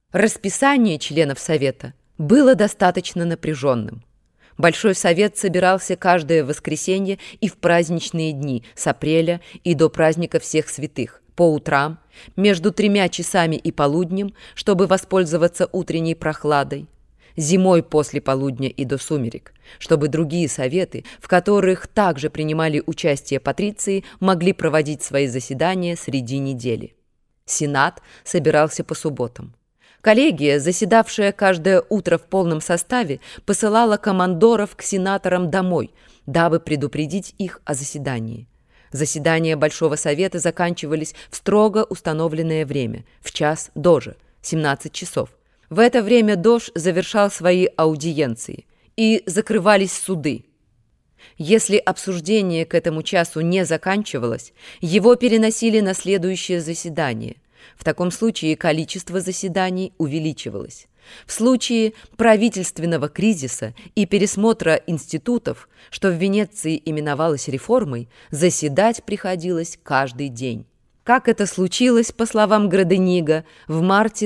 Расписание членов Совета было достаточно напряженным. Большой Совет собирался каждое воскресенье и в праздничные дни с апреля и до праздника Всех Святых, по утрам, между 3 часами и полуднем, чтобы воспользоваться утренней прохладой, зимой после полудня и до сумерек, чтобы другие советы, в которых также принимали участие патриции, могли проводить свои заседания среди недели. Сенат собирался по субботам. Коллегия, заседавшая каждое утро в полном составе, посылала командоров к сенаторам домой, дабы предупредить их о заседании. Заседания Большого Совета заканчивались в строго установленное время, в час дожа, 17 часов. В это время дож завершал свои аудиенции, и закрывались суды. Если обсуждение к этому часу не заканчивалось, его переносили на следующее заседание. В таком случае количество заседаний увеличивалось. В случае правительственного кризиса и пересмотра институтов, что в Венеции именовалось реформой, заседать приходилось каждый день. Как это случилось, по словам Граденига, в марте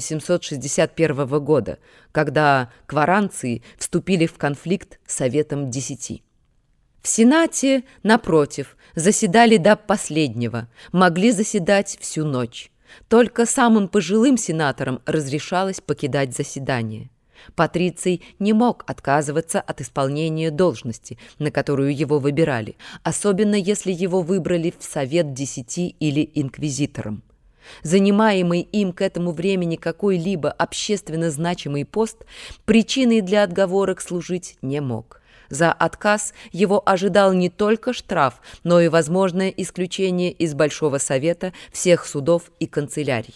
1761 года, когда кваранции вступили в конфликт с Советом 10. В Сенате, напротив, заседали до последнего, могли заседать всю ночь. Только самым пожилым сенаторам разрешалось покидать заседание. Патриций не мог отказываться от исполнения должности, на которую его выбирали, особенно если его выбрали в Совет 10 или инквизитором. Занимаемый им к этому времени какой-либо общественно значимый пост причиной для отговорок служить не мог. За отказ его ожидал не только штраф, но и возможное исключение из Большого Совета всех судов и канцелярий.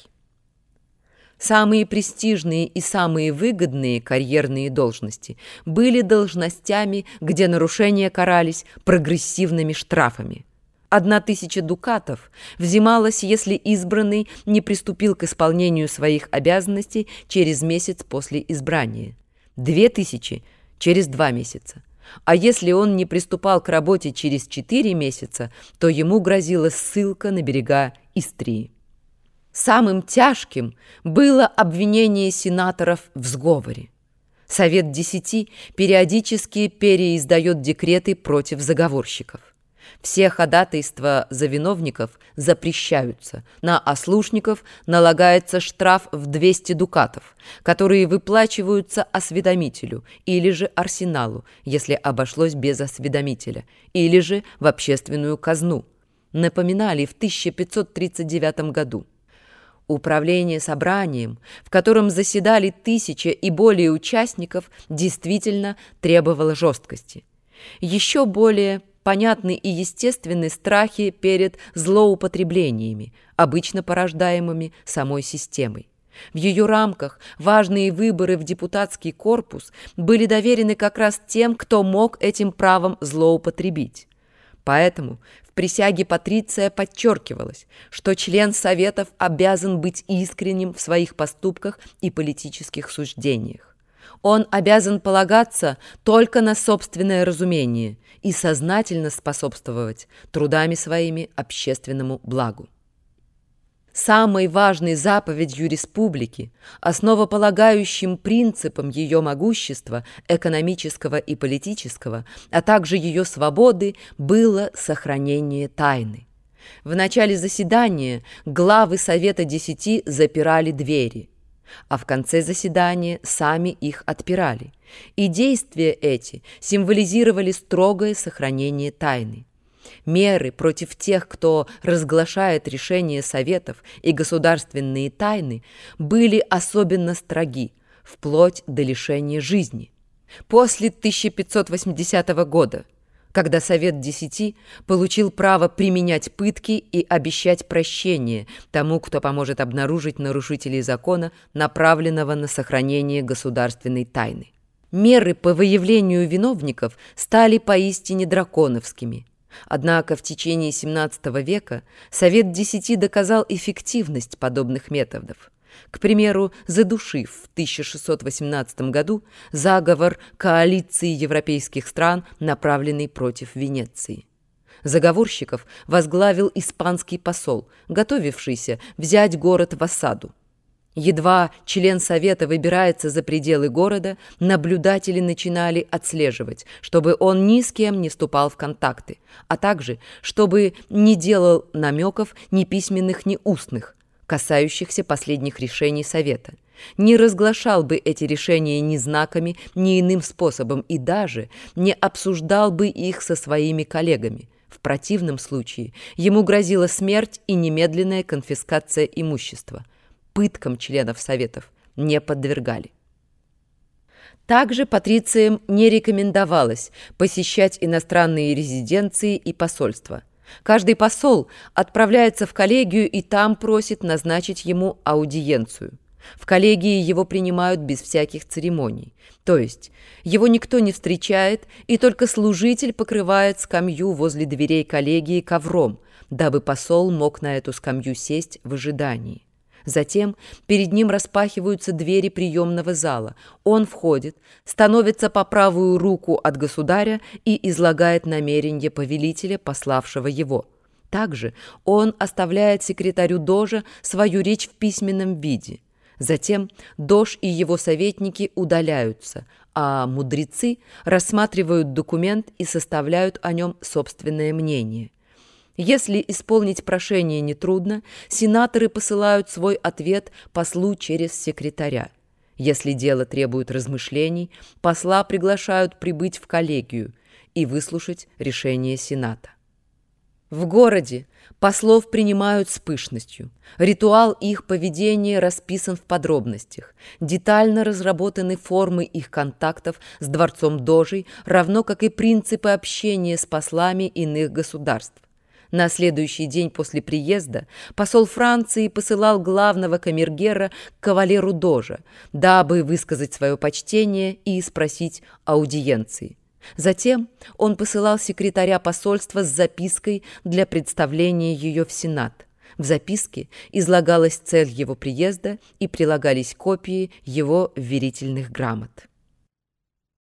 Самые престижные и самые выгодные карьерные должности были должностями, где нарушения карались прогрессивными штрафами. 1000 дукатов взималась, если избранный не приступил к исполнению своих обязанностей через месяц после избрания, 2000 через 2 месяца. А если он не приступал к работе через 4 месяца, то ему грозила ссылка на берега Истрии. Самым тяжким было обвинение сенаторов в сговоре. Совет 10 периодически переиздает декреты против заговорщиков. Все ходатайства за виновников запрещаются, на ослушников налагается штраф в 200 дукатов, которые выплачиваются осведомителю или же арсеналу, если обошлось без осведомителя, или же в общественную казну. Напоминали в 1539 году. Управление собранием, в котором заседали 1000 и более участников, действительно требовало жесткости. Еще более понятны и естественны страхи перед злоупотреблениями, обычно порождаемыми самой системой. В ее рамках важные выборы в депутатский корпус были доверены как раз тем, кто мог этим правом злоупотребить. Поэтому в присяге Патриция подчеркивалось, что член Советов обязан быть искренним в своих поступках и политических суждениях. Он обязан полагаться только на собственное разумение и сознательно способствовать трудами своими общественному благу. Самой важной заповедью республики, основополагающим принципом ее могущества, экономического и политического, а также ее свободы, было сохранение тайны. В начале заседания главы Совета 10 запирали двери, а в конце заседания сами их отпирали, и действия эти символизировали строгое сохранение тайны. Меры против тех, кто разглашает решения советов и государственные тайны, были особенно строги, вплоть до лишения жизни. После 1580 года, когда Совет 10 получил право применять пытки и обещать прощение тому, кто поможет обнаружить нарушителей закона, направленного на сохранение государственной тайны. Меры по выявлению виновников стали поистине драконовскими. Однако в течение XVII века Совет 10 доказал эффективность подобных методов. К примеру, задушив в 1618 году заговор коалиции европейских стран, направленный против Венеции. Заговорщиков возглавил испанский посол, готовившийся взять город в осаду. Едва член совета выбирается за пределы города, наблюдатели начинали отслеживать, чтобы он ни с кем не вступал в контакты, а также чтобы не делал намеков ни письменных, ни устных, касающихся последних решений совета, не разглашал бы эти решения ни знаками, ни иным способом и даже не обсуждал бы их со своими коллегами. В противном случае ему грозила смерть и немедленная конфискация имущества. Пыткам членов советов не подвергали. Также патрициям не рекомендовалось посещать иностранные резиденции и посольства. Каждый посол отправляется в коллегию и там просит назначить ему аудиенцию. В коллегии его принимают без всяких церемоний, то есть его никто не встречает, и только служитель покрывает скамью возле дверей коллегии ковром, дабы посол мог на эту скамью сесть в ожидании. Затем перед ним распахиваются двери приемного зала. Он входит, становится по правую руку от государя и излагает намерение повелителя, пославшего его. Также он оставляет секретарю дожа свою речь в письменном виде. Затем дож и его советники удаляются, а мудрецы рассматривают документ и составляют о нем собственное мнение. Если исполнить прошение нетрудно, сенаторы посылают свой ответ послу через секретаря. Если дело требует размышлений, посла приглашают прибыть в коллегию и выслушать решение сената. В городе послов принимают с пышностью. Ритуал их поведения расписан в подробностях. Детально разработаны формы их контактов с дворцом дожей, равно как и принципы общения с послами иных государств. На следующий день после приезда посол Франции посылал главного камергера к кавалеру дожа, дабы высказать свое почтение и спросить аудиенции. Затем он посылал секретаря посольства с запиской для представления ее в Сенат. В записке излагалась цель его приезда и прилагались копии его вверительных грамот.